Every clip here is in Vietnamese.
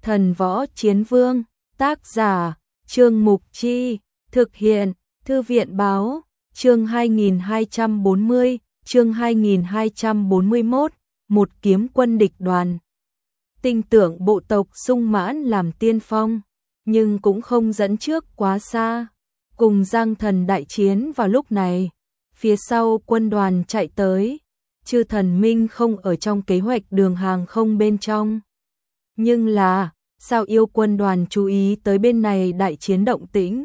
Thần Võ Chiến Vương, tác giả, Trương Mục Chi, thực hiện, Thư viện Báo, chương 2240, chương 2241, một kiếm quân địch đoàn. Tinh tưởng bộ tộc sung mãn làm tiên phong, nhưng cũng không dẫn trước quá xa. Cùng Giang Thần đại chiến vào lúc này, phía sau quân đoàn chạy tới, Chư Thần Minh không ở trong kế hoạch đường hàng không bên trong. Nhưng là, sao yêu quân đoàn chú ý tới bên này đại chiến động tĩnh?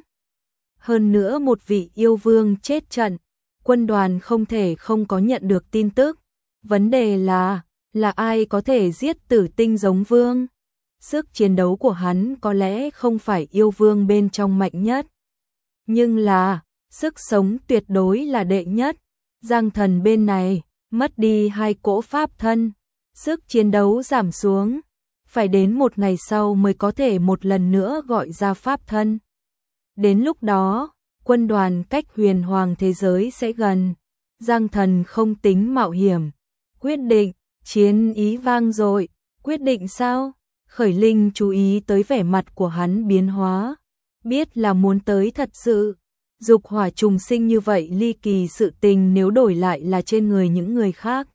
Hơn nữa một vị yêu vương chết trận, quân đoàn không thể không có nhận được tin tức. Vấn đề là ai có thể giết Tử Tinh giống vương? Sức chiến đấu của hắn có lẽ không phải yêu vương bên trong mạnh nhất. Nhưng là, sức sống tuyệt đối là đệ nhất. Giang Thần bên này, mất đi 2 cỗ pháp thân, sức chiến đấu giảm xuống. Phải đến một ngày sau mới có thể một lần nữa gọi ra pháp thân. Đến lúc đó, quân đoàn cách huyền hoàng thế giới sẽ gần. Giang Thần không tính mạo hiểm. Quyết định, chiến ý vang dội. Quyết định sao? Khởi Linh chú ý tới vẻ mặt của hắn biến hóa. Biết là muốn tới thật sự. Dục hỏa trùng sinh như vậy ly kỳ sự tình nếu đổi lại là trên người những người khác,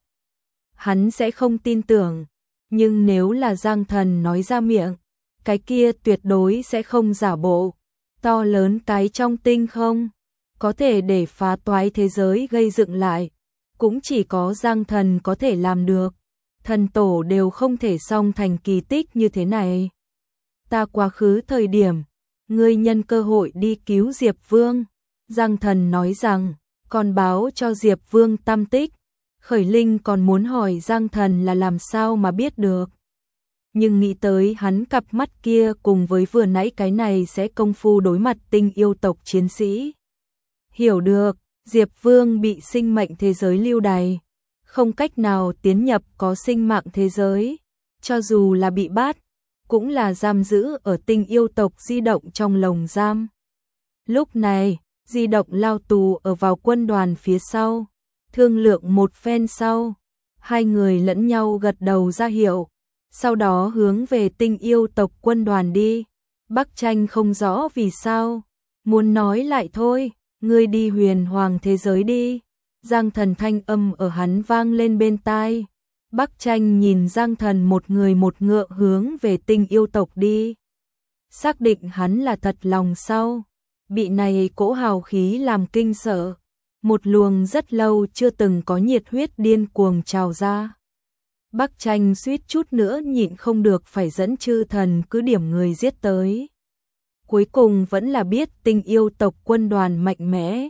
hắn sẽ không tin tưởng. Nhưng nếu là Giang Thần nói ra miệng, cái kia tuyệt đối sẽ không giả bộ. To lớn cái trong tinh không, có thể để phá toái thế giới gây dựng lại, cũng chỉ có Giang Thần có thể làm được. Thần tổ đều không thể song thành kỳ tích như thế này. Ta quá khứ thời điểm, ngươi nhân cơ hội đi cứu Diệp Vương. Giang Thần nói rằng, còn báo cho Diệp Vương tâm tích. Khởi Linh còn muốn hỏi Giang Thần là làm sao mà biết được. Nhưng nghĩ tới hắn cặp mắt kia cùng với vừa nãy cái này sẽ công phu đối mặt tinh yêu tộc chiến sĩ. Hiểu được, Diệp Vương bị sinh mệnh thế giới lưu đày, không cách nào tiến nhập có sinh mạng thế giới. Cho dù là bị bắt, cũng là giam giữ ở tinh yêu tộc di động trong lồng giam. Lúc này, di động lao tù ở vào quân đoàn phía sau. Thương lượng một phen sau, hai người lẫn nhau gật đầu ra hiệu, sau đó hướng về tinh yêu tộc quân đoàn đi. Bắc Tranh không rõ vì sao, muốn nói lại thôi, ngươi đi huyền hoàng thế giới đi. Giang Thần thanh âm ở hắn vang lên bên tai. Bắc Tranh nhìn Giang Thần một người một ngựa hướng về tinh yêu tộc đi. Xác định hắn là thật lòng sau, bị này cỗ hào khí làm kinh sợ. Một luồng rất lâu chưa từng có nhiệt huyết điên cuồng trào ra. Bắc Tranh suýt chút nữa nhịn không được phải dẫn Chư Thần cứ điểm người giết tới. Cuối cùng vẫn là biết tinh yêu tộc quân đoàn mạnh mẽ.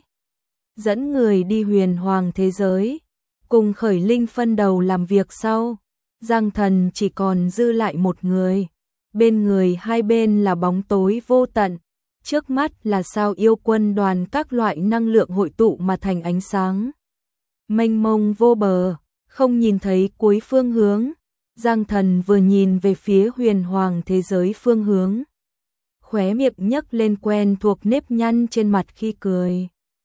Dẫn người đi huyền hoàng thế giới. Cùng Khởi Linh phân đầu làm việc sau. Giang Thần chỉ còn dư lại một người. Bên người hai bên là bóng tối vô tận. Trước mắt là sao yêu quân đoàn các loại năng lượng hội tụ mà thành ánh sáng. Mênh mông vô bờ, không nhìn thấy cuối phương hướng. Giang Thần vừa nhìn về phía huyền hoàng thế giới phương hướng. Khóe miệng nhấc lên quen thuộc nếp nhăn trên mặt khi cười.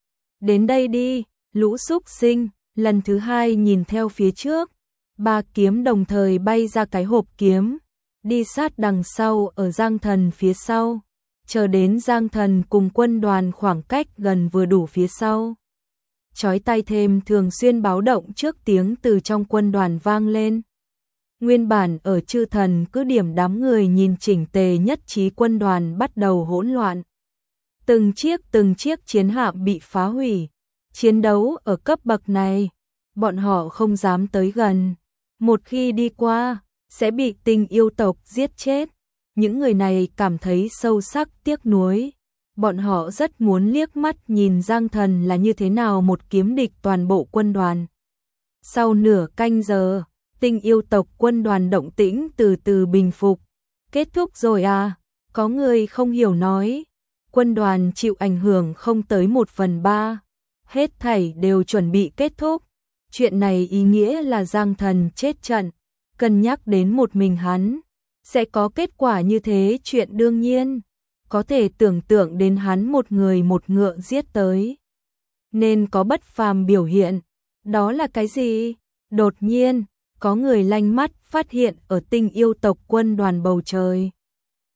Đến đây đi, lũ súc sinh, lần thứ hai nhìn theo phía trước. 3 kiếm đồng thời bay ra cái hộp kiếm. Đi sát đằng sau ở Giang Thần phía sau. Chờ đến Giang Thần cùng quân đoàn khoảng cách gần vừa đủ phía sau. Chói tai thêm thường xuyên báo động trước tiếng từ trong quân đoàn vang lên. Nguyên bản ở Chư Thần cứ điểm đám người nhìn chỉnh tề nhất trí quân đoàn bắt đầu hỗn loạn. Từng chiếc chiến hạm bị phá hủy. Chiến đấu ở cấp bậc này, bọn họ không dám tới gần. Một khi đi qua, sẽ bị tinh yêu tộc giết chết. Những người này cảm thấy sâu sắc tiếc nuối. Bọn họ rất muốn liếc mắt nhìn Giang Thần là như thế nào một kiếm địch toàn bộ quân đoàn. Sau nửa canh giờ, tinh yêu tộc quân đoàn động tĩnh từ từ bình phục. Kết thúc rồi à? Có người không hiểu nói. Quân đoàn chịu ảnh hưởng không tới 1/3. Hết thảy đều chuẩn bị kết thúc. Chuyện này ý nghĩa là Giang Thần chết trận. Cân nhắc đến một mình hắn sẽ có kết quả như thế, chuyện đương nhiên. Có thể tưởng tượng đến hắn một người một ngựa giết tới, nên có bất phàm biểu hiện. Đó là cái gì? Đột nhiên, có người lanh mắt phát hiện ở tinh yêu tộc quân đoàn bầu trời.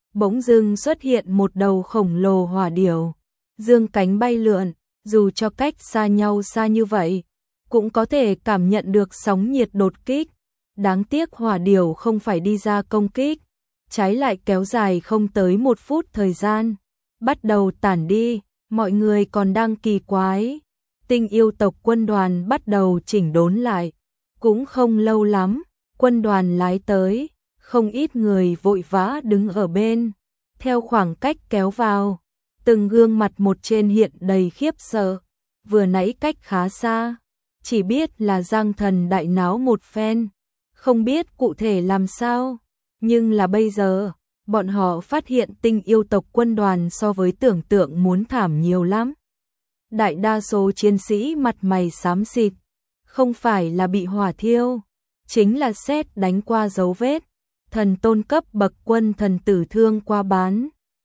bỗng dưng xuất hiện một đầu khổng lồ hỏa điểu, dương cánh bay lượn, dù cho cách xa nhau xa như vậy, cũng có thể cảm nhận được sóng nhiệt đột kích. Đáng tiếc hỏa điểu không phải đi ra công kích, trái lại kéo dài không tới 1 phút thời gian, bắt đầu tản đi. Mọi người còn đang kỳ quái, Tinh yêu tộc quân đoàn bắt đầu chỉnh đốn lại, cũng không lâu lắm, quân đoàn lái tới, không ít người vội vã đứng ở bên, theo khoảng cách kéo vào, từng gương mặt một trên hiện đầy khiếp sợ, vừa nãy cách khá xa, chỉ biết là Giang Thần đại náo một phen, không biết cụ thể làm sao, nhưng là bây giờ, bọn họ phát hiện Tinh yêu tộc quân đoàn so với tưởng tượng muốn thảm nhiều lắm. Đại đa số chiến sĩ mặt mày xám xịt, không phải là bị hỏa thiêu, chính là sét đánh qua dấu vết, thần tôn cấp bậc quân thần tử thương qua bán.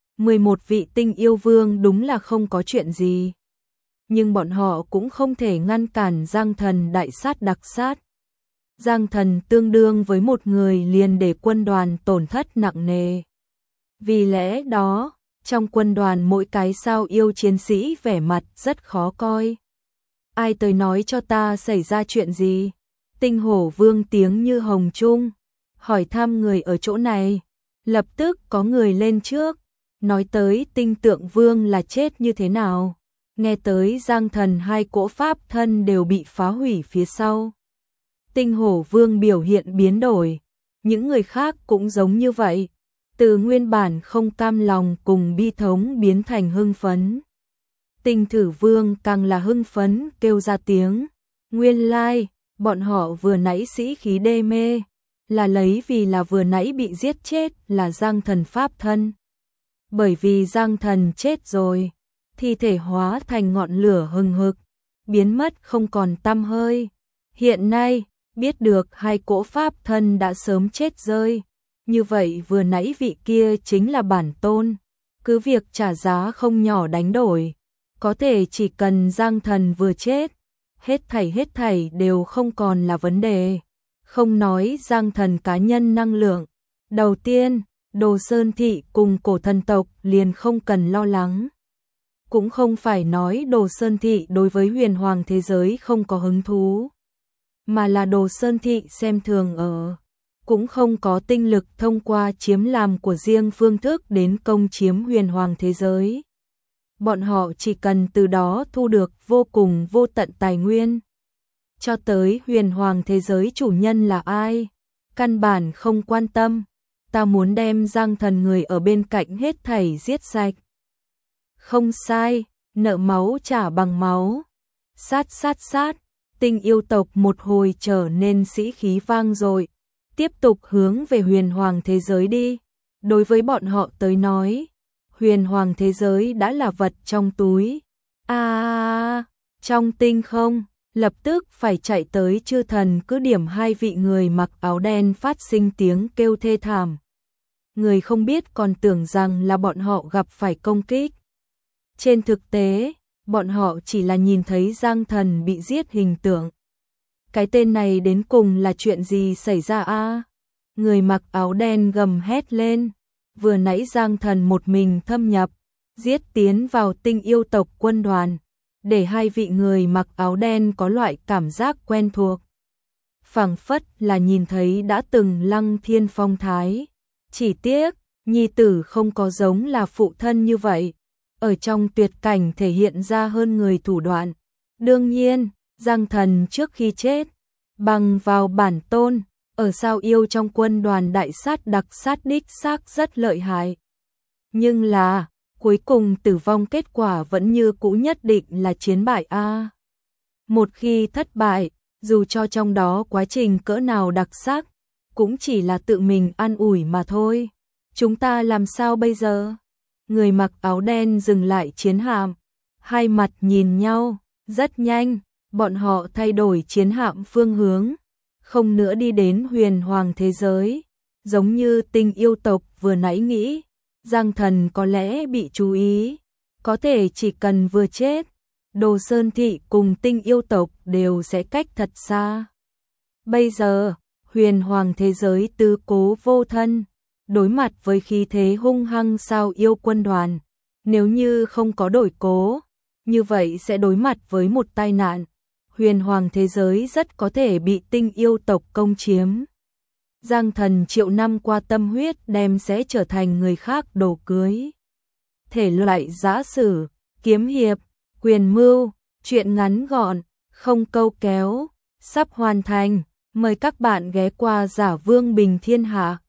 11 vị tinh yêu vương đúng là không có chuyện gì. Nhưng bọn họ cũng không thể ngăn cản Giang Thần đại sát đặc sát. Giang Thần tương đương với một người liền để quân đoàn tổn thất nặng nề. Vì lẽ đó, trong quân đoàn mỗi cái sao yêu chiến sĩ vẻ mặt rất khó coi. Ai tới nói cho ta xảy ra chuyện gì? Tinh hổ vương tiếng như hồng trung, hỏi thăm người ở chỗ này. Lập tức có người lên trước, nói tới tinh tượng vương là chết như thế nào. Nghe tới Giang Thần 2 cỗ pháp thân đều bị phá hủy phía sau. Tinh hổ vương biểu hiện biến đổi, những người khác cũng giống như vậy. Từ nguyên bản không cam lòng cùng bi thống biến thành hưng phấn. Tinh thử vương càng là hưng phấn kêu ra tiếng. Nguyên lai, bọn họ vừa nãy sĩ khí đê mê, là lấy vì là vừa nãy bị giết chết là Giang Thần pháp thân. Bởi vì Giang Thần chết rồi, thi thể hóa thành ngọn lửa hừng hực, biến mất không còn tăm hơi. Hiện nay, biết được 2 cỗ pháp thân đã sớm chết rơi. Như vậy vừa nãy vị kia chính là bản tôn, cứ việc trả giá không nhỏ đánh đổi, có thể chỉ cần Giang Thần vừa chết, hết thảy đều không còn là vấn đề. Không nói Giang Thần cá nhân năng lượng, đầu tiên, Đồ Sơn Thị cùng cổ thần tộc liền không cần lo lắng. Cũng không phải nói Đồ Sơn Thị đối với huyền hoàng thế giới không có hứng thú, mà là Đồ Sơn Thị xem thường ở. Cũng không có tinh lực thông qua chiếm làm của riêng phương thức đến công chiếm huyền hoàng thế giới. Bọn họ chỉ cần từ đó thu được vô cùng vô tận tài nguyên. Cho tới huyền hoàng thế giới chủ nhân là ai, căn bản không quan tâm. Ta muốn đem Giang Thần người ở bên cạnh hết thảy giết sạch. Không sai, nợ máu trả bằng máu. Sát, tinh yêu tộc một hồi trở nên sĩ khí vang dội. Tiếp tục hướng về huyền hoàng thế giới đi. Đối với bọn họ tới nói, huyền hoàng thế giới đã là vật trong túi. Trong tinh không, lập tức phải chạy tới chư thần cứ điểm 2 vị người mặc áo đen phát sinh tiếng kêu thê thảm. Người không biết còn tưởng rằng là bọn họ gặp phải công kích. Trên thực tế, bọn họ chỉ là nhìn thấy Giang Thần bị giết hình tượng. Cái tên này đến cùng là chuyện gì xảy ra a? Người mặc áo đen gầm hét lên. Vừa nãy Giang Thần một mình thâm nhập, giết tiến vào tinh yêu tộc quân đoàn, để 2 vị người mặc áo đen có loại cảm giác quen thuộc. Phảng phất là nhìn thấy đã từng Lăng Thiên phong thái. Chỉ tiếc, nhi tử không có giống là phụ thân như vậy. Ở trong tuyệt cảnh thể hiện ra hơn người thủ đoạn. Đương nhiên, Giang Thần trước khi chết, bằng vào bản tôn, ở sao yêu trong quân đoàn đại sát đặc sát đích xác rất lợi hại. Nhưng là, cuối cùng tử vong kết quả vẫn như cũ nhất định là chiến bại a. Một khi thất bại, dù cho trong đó quá trình cỡ nào đặc sắc, cũng chỉ là tự mình an ủi mà thôi. Chúng ta làm sao bây giờ? Người mặc áo đen dừng lại chiến hạm, 2 mặt nhìn nhau, rất nhanh, bọn họ thay đổi chiến hạm phương hướng, không nữa đi đến huyền hoàng thế giới, giống như tinh yêu tộc vừa nãy nghĩ, Giang Thần có lẽ bị chú ý, có thể chỉ cần vừa chết, Đồ Sơn Thị cùng tinh yêu tộc đều sẽ cách thật xa. Bây giờ, huyền hoàng thế giới tư cố vô thân, đối mặt với khí thế hung hăng sao yêu quân đoàn. Nếu như không có đổi cố, như vậy sẽ đối mặt với một tai nạn. Huyền hoàng thế giới rất có thể bị tinh yêu tộc công chiếm. Giang Thần triệu năm qua tâm huyết đem sẽ trở thành người khác đồ cưới. Thể loại giã sử, kiếm hiệp, quyền mưu, truyện ngắn gọn, không câu kéo, sắp hoàn thành. Mời các bạn ghé qua Giả Vương Bình Thiên Hạ.